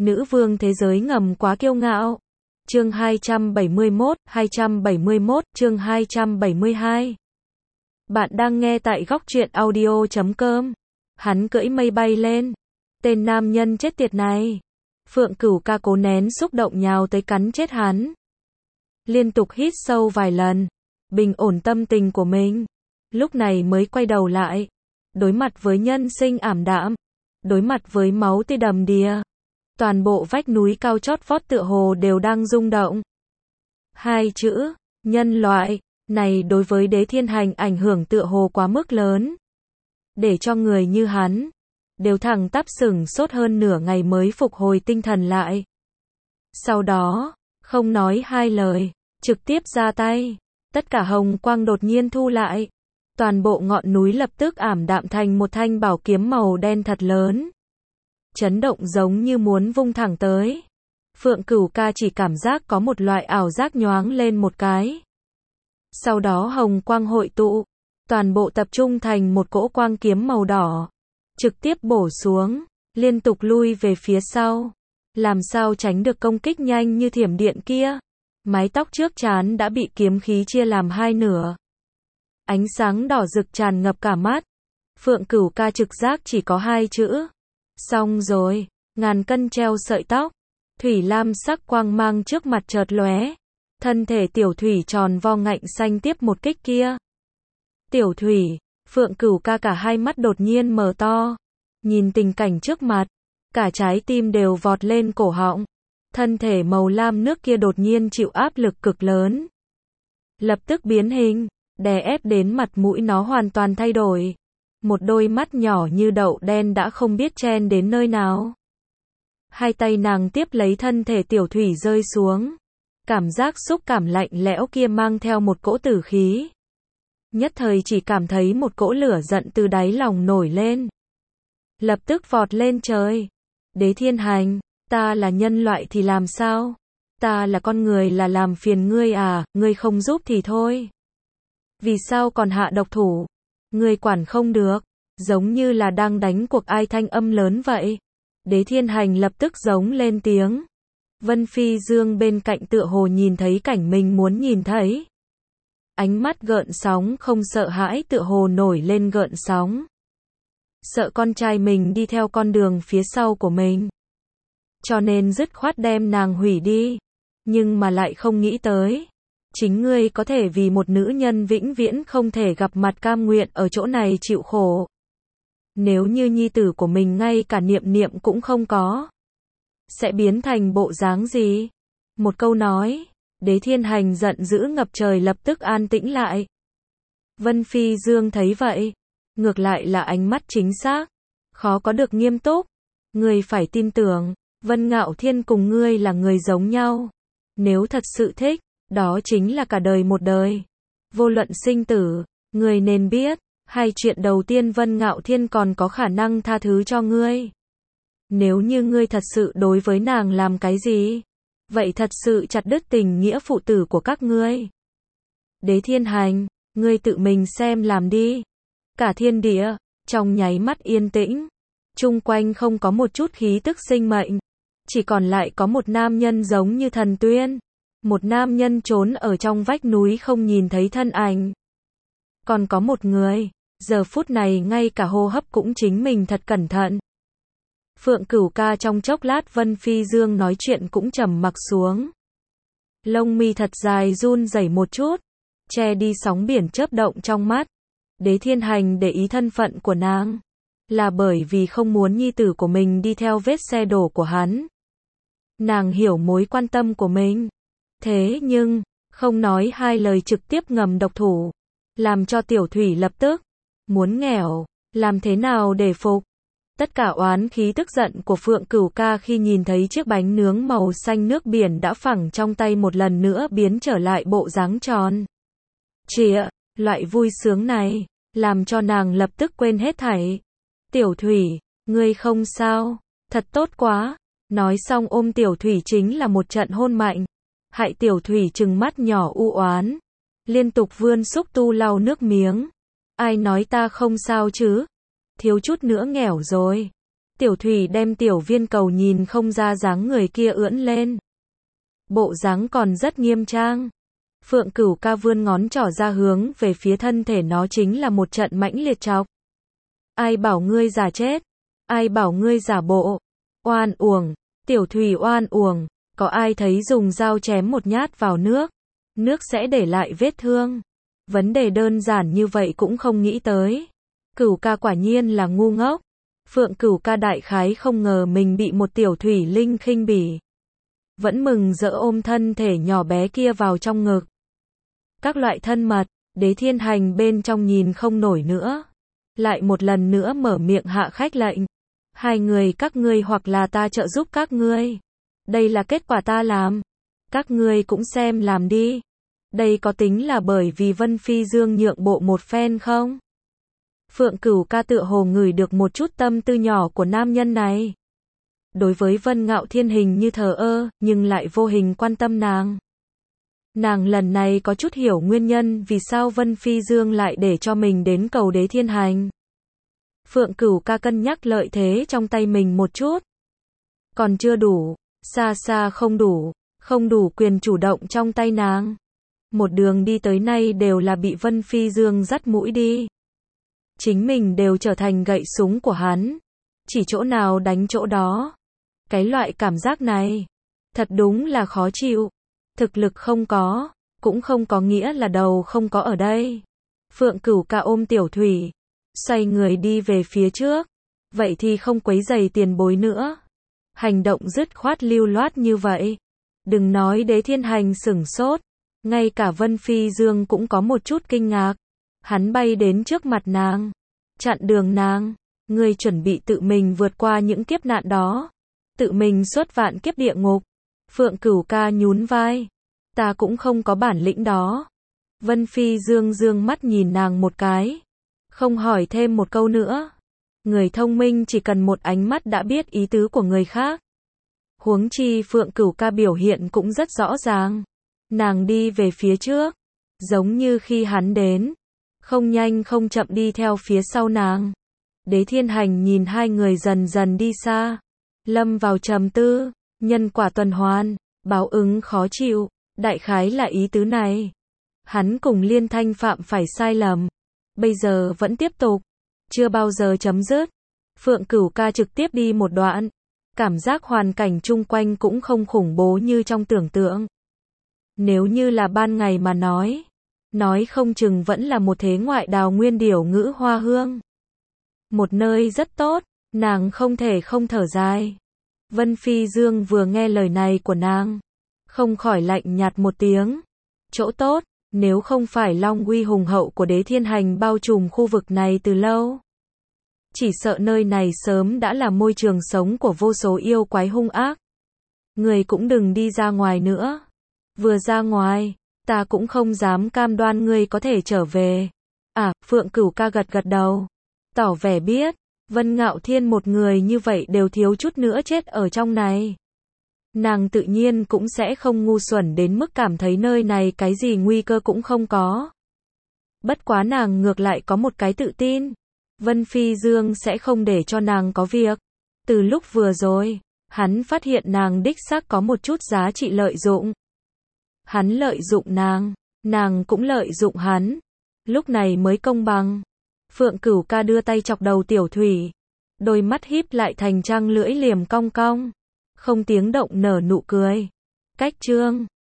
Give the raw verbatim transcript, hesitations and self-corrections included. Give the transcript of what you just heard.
Nữ vương thế giới ngầm quá kiêu ngạo. Chương hai trăm bảy mươi mốt, hai trăm bảy mươi mốt, chương hai trăm bảy mươi hai. Bạn đang nghe tại góc truyện audio chấm com. Hắn cưỡi mây bay lên. Tên nam nhân chết tiệt này. Phượng Cửu Ca cố nén xúc động nhào tới cắn chết hắn. Liên tục hít sâu vài lần, bình ổn tâm tình của mình. Lúc này mới quay đầu lại. Đối mặt với nhân sinh ảm đạm. Đối mặt với máu tươi đầm đìa. Toàn bộ vách núi cao chót vót tựa hồ đều đang rung động. Hai chữ, nhân loại, này đối với Đế Thiên Hành ảnh hưởng tựa hồ quá mức lớn. Để cho người như hắn, đều thẳng tắp sửng sốt hơn nửa ngày mới phục hồi tinh thần lại. Sau đó, không nói hai lời, trực tiếp ra tay. Tất cả hồng quang đột nhiên thu lại. Toàn bộ ngọn núi lập tức ảm đạm thành một thanh bảo kiếm màu đen thật lớn. Chấn động giống như muốn vung thẳng tới. Phượng Cửu Ca chỉ cảm giác có một loại ảo giác nhoáng lên một cái. Sau đó hồng quang hội tụ, toàn bộ tập trung thành một cỗ quang kiếm màu đỏ. Trực tiếp bổ xuống, liên tục lui về phía sau. Làm sao tránh được công kích nhanh như thiểm điện kia. Mái tóc trước trán đã bị kiếm khí chia làm hai nửa. Ánh sáng đỏ rực tràn ngập cả mắt. Phượng Cửu Ca trực giác chỉ có hai chữ. Xong rồi, ngàn cân treo sợi tóc. Thủy lam sắc quang mang trước mặt chợt lóe. Thân thể tiểu thủy tròn vo ngạnh xanh tiếp một kích kia. Tiểu thủy, Phượng Cửu Ca cả hai mắt đột nhiên mở to. Nhìn tình cảnh trước mặt, cả trái tim đều vọt lên cổ họng. Thân thể màu lam nước kia đột nhiên chịu áp lực cực lớn. Lập tức biến hình, đè ép đến mặt mũi nó hoàn toàn thay đổi. Một đôi mắt nhỏ như đậu đen đã không biết chen đến nơi nào. Hai tay nàng tiếp lấy thân thể tiểu thủy rơi xuống. Cảm giác xúc cảm lạnh lẽo kia mang theo một cỗ tử khí. Nhất thời chỉ cảm thấy một cỗ lửa giận từ đáy lòng nổi lên. Lập tức vọt lên trời. Đế Thiên Hành, ta là nhân loại thì làm sao? Ta là con người là làm phiền ngươi à, ngươi không giúp thì thôi. Vì sao còn hạ độc thủ? Ngươi quản không được, giống như là đang đánh cuộc ai thanh âm lớn vậy. Đế Thiên Hành lập tức giống lên tiếng. Vân Phi Dương bên cạnh tựa hồ nhìn thấy cảnh mình muốn nhìn thấy. Ánh mắt gợn sóng không sợ hãi tựa hồ nổi lên gợn sóng. Sợ con trai mình đi theo con đường phía sau của mình. Cho nên dứt khoát đem nàng hủy đi. Nhưng mà lại không nghĩ tới. Chính ngươi có thể vì một nữ nhân vĩnh viễn không thể gặp mặt cam nguyện ở chỗ này chịu khổ. Nếu như nhi tử của mình ngay cả niệm niệm cũng không có. Sẽ biến thành bộ dáng gì? Một câu nói, Đế Thiên Hành giận dữ ngập trời lập tức an tĩnh lại. Vân Phi Dương thấy vậy. Ngược lại là ánh mắt chính xác. Khó có được nghiêm túc. Ngươi phải tin tưởng, Vân Ngạo Thiên cùng ngươi là người giống nhau. Nếu thật sự thích, đó chính là cả đời một đời. Vô luận sinh tử, ngươi nên biết, hay chuyện đầu tiên Vân Ngạo Thiên còn có khả năng tha thứ cho ngươi. Nếu như ngươi thật sự đối với nàng làm cái gì, vậy thật sự chặt đứt tình nghĩa phụ tử của các ngươi. Đế Thiên Hành, ngươi tự mình xem làm đi. Cả thiên địa, trong nháy mắt yên tĩnh. Chung quanh không có một chút khí tức sinh mệnh. Chỉ còn lại có một nam nhân giống như thần tuyên. Một nam nhân trốn ở trong vách núi không nhìn thấy thân ảnh. Còn có một người, giờ phút này ngay cả hô hấp cũng chính mình thật cẩn thận. Phượng Cửu Ca trong chốc lát Vân Phi Dương nói chuyện cũng trầm mặc xuống. Lông mi thật dài run rẩy một chút, che đi sóng biển chớp động trong mắt. Đế Thiên Hành để ý thân phận của nàng, là bởi vì không muốn nhi tử của mình đi theo vết xe đổ của hắn. Nàng hiểu mối quan tâm của mình. Thế nhưng, không nói hai lời trực tiếp ngầm độc thủ. Làm cho tiểu thủy lập tức muốn nghèo, làm thế nào để phục. Tất cả oán khí tức giận của Phượng Cửu Ca khi nhìn thấy chiếc bánh nướng màu xanh nước biển đã phẳng trong tay một lần nữa biến trở lại bộ dáng tròn. Chìa, loại vui sướng này, làm cho nàng lập tức quên hết thảy. Tiểu thủy, ngươi không sao, thật tốt quá. Nói xong ôm tiểu thủy chính là một trận hôn mạnh. Hại tiểu thủy trừng mắt nhỏ u oán. Liên tục vươn xúc tu lau nước miếng. Ai nói ta không sao chứ? Thiếu chút nữa nghèo rồi. Tiểu thủy đem tiểu viên cầu nhìn không ra dáng người kia ưỡn lên. Bộ dáng còn rất nghiêm trang. Phượng Cửu Ca vươn ngón trỏ ra hướng về phía thân thể nó chính là một trận mãnh liệt chọc. Ai bảo ngươi giả chết? Ai bảo ngươi giả bộ? Oan uổng, tiểu thủy oan uổng, có ai thấy dùng dao chém một nhát vào nước, nước sẽ để lại vết thương. Vấn đề đơn giản như vậy cũng không nghĩ tới. Cửu Ca quả nhiên là ngu ngốc. Phượng Cửu Ca đại khái không ngờ mình bị một tiểu thủy linh khinh bỉ. Vẫn mừng rỡ ôm thân thể nhỏ bé kia vào trong ngực. Các loại thân mật, Đế Thiên Hành bên trong nhìn không nổi nữa. Lại một lần nữa mở miệng hạ khách lệnh. Hai người các ngươi hoặc là ta trợ giúp các ngươi. Đây là kết quả ta làm. Các ngươi cũng xem làm đi. Đây có tính là bởi vì Vân Phi Dương nhượng bộ một phen không? Phượng Cửu Ca tựa hồ ngửi được một chút tâm tư nhỏ của nam nhân này. Đối với Vân Ngạo Thiên hình như thờ ơ, nhưng lại vô hình quan tâm nàng. Nàng lần này có chút hiểu nguyên nhân vì sao Vân Phi Dương lại để cho mình đến cầu Đế Thiên Hành. Phượng Cửu Ca cân nhắc lợi thế trong tay mình một chút. Còn chưa đủ, xa xa không đủ, không đủ quyền chủ động trong tay nàng. Một đường đi tới nay đều là bị Vân Phi Dương dắt mũi đi. Chính mình đều trở thành gậy súng của hắn. Chỉ chỗ nào đánh chỗ đó. Cái loại cảm giác này, thật đúng là khó chịu. Thực lực không có, cũng không có nghĩa là đầu không có ở đây. Phượng Cửu Ca ôm tiểu thủy, xoay người đi về phía trước. Vậy thì không quấy rầy tiền bối nữa. Hành động dứt khoát lưu loát như vậy. Đừng nói Đế Thiên Hành sửng sốt. Ngay cả Vân Phi Dương cũng có một chút kinh ngạc. Hắn bay đến trước mặt nàng. Chặn đường nàng. Ngươi chuẩn bị tự mình vượt qua những kiếp nạn đó. Tự mình xuất vạn kiếp địa ngục. Phượng Cửu Ca nhún vai. Ta cũng không có bản lĩnh đó. Vân Phi Dương dương mắt nhìn nàng một cái. Không hỏi thêm một câu nữa. Người thông minh chỉ cần một ánh mắt đã biết ý tứ của người khác. Huống chi Phượng Cửu Ca biểu hiện cũng rất rõ ràng. Nàng đi về phía trước. Giống như khi hắn đến. Không nhanh không chậm đi theo phía sau nàng. Đế Thiên Hành nhìn hai người dần dần đi xa. Lâm vào trầm tư. Nhân quả tuần hoàn. Báo ứng khó chịu. Đại khái là ý tứ này. Hắn cùng Liên Thanh phạm phải sai lầm. Bây giờ vẫn tiếp tục. Chưa bao giờ chấm dứt. Phượng Cửu Ca trực tiếp đi một đoạn. Cảm giác hoàn cảnh chung quanh cũng không khủng bố như trong tưởng tượng. Nếu như là ban ngày mà nói. Nói không chừng vẫn là một thế ngoại đào nguyên điểu ngữ hoa hương. Một nơi rất tốt. Nàng không thể không thở dài. Vân Phi Dương vừa nghe lời này của nàng. Không khỏi lạnh nhạt một tiếng. Chỗ tốt. Nếu không phải long uy hùng hậu của Đế Thiên Hành bao trùm khu vực này từ lâu. Chỉ sợ nơi này sớm đã là môi trường sống của vô số yêu quái hung ác. Người cũng đừng đi ra ngoài nữa. Vừa ra ngoài, ta cũng không dám cam đoan ngươi có thể trở về. À, Phượng Cửu Ca gật gật đầu. Tỏ vẻ biết, Vân Ngạo Thiên một người như vậy đều thiếu chút nữa chết ở trong này. Nàng tự nhiên cũng sẽ không ngu xuẩn đến mức cảm thấy nơi này cái gì nguy cơ cũng không có. Bất quá nàng ngược lại có một cái tự tin. Vân Phi Dương sẽ không để cho nàng có việc. Từ lúc vừa rồi, hắn phát hiện nàng đích xác có một chút giá trị lợi dụng. Hắn lợi dụng nàng, nàng cũng lợi dụng hắn. Lúc này mới công bằng. Phượng Cửu Ca đưa tay chọc đầu tiểu thủy. Đôi mắt híp lại thành trăng lưỡi liềm cong cong. Không tiếng động nở nụ cười. Cách chương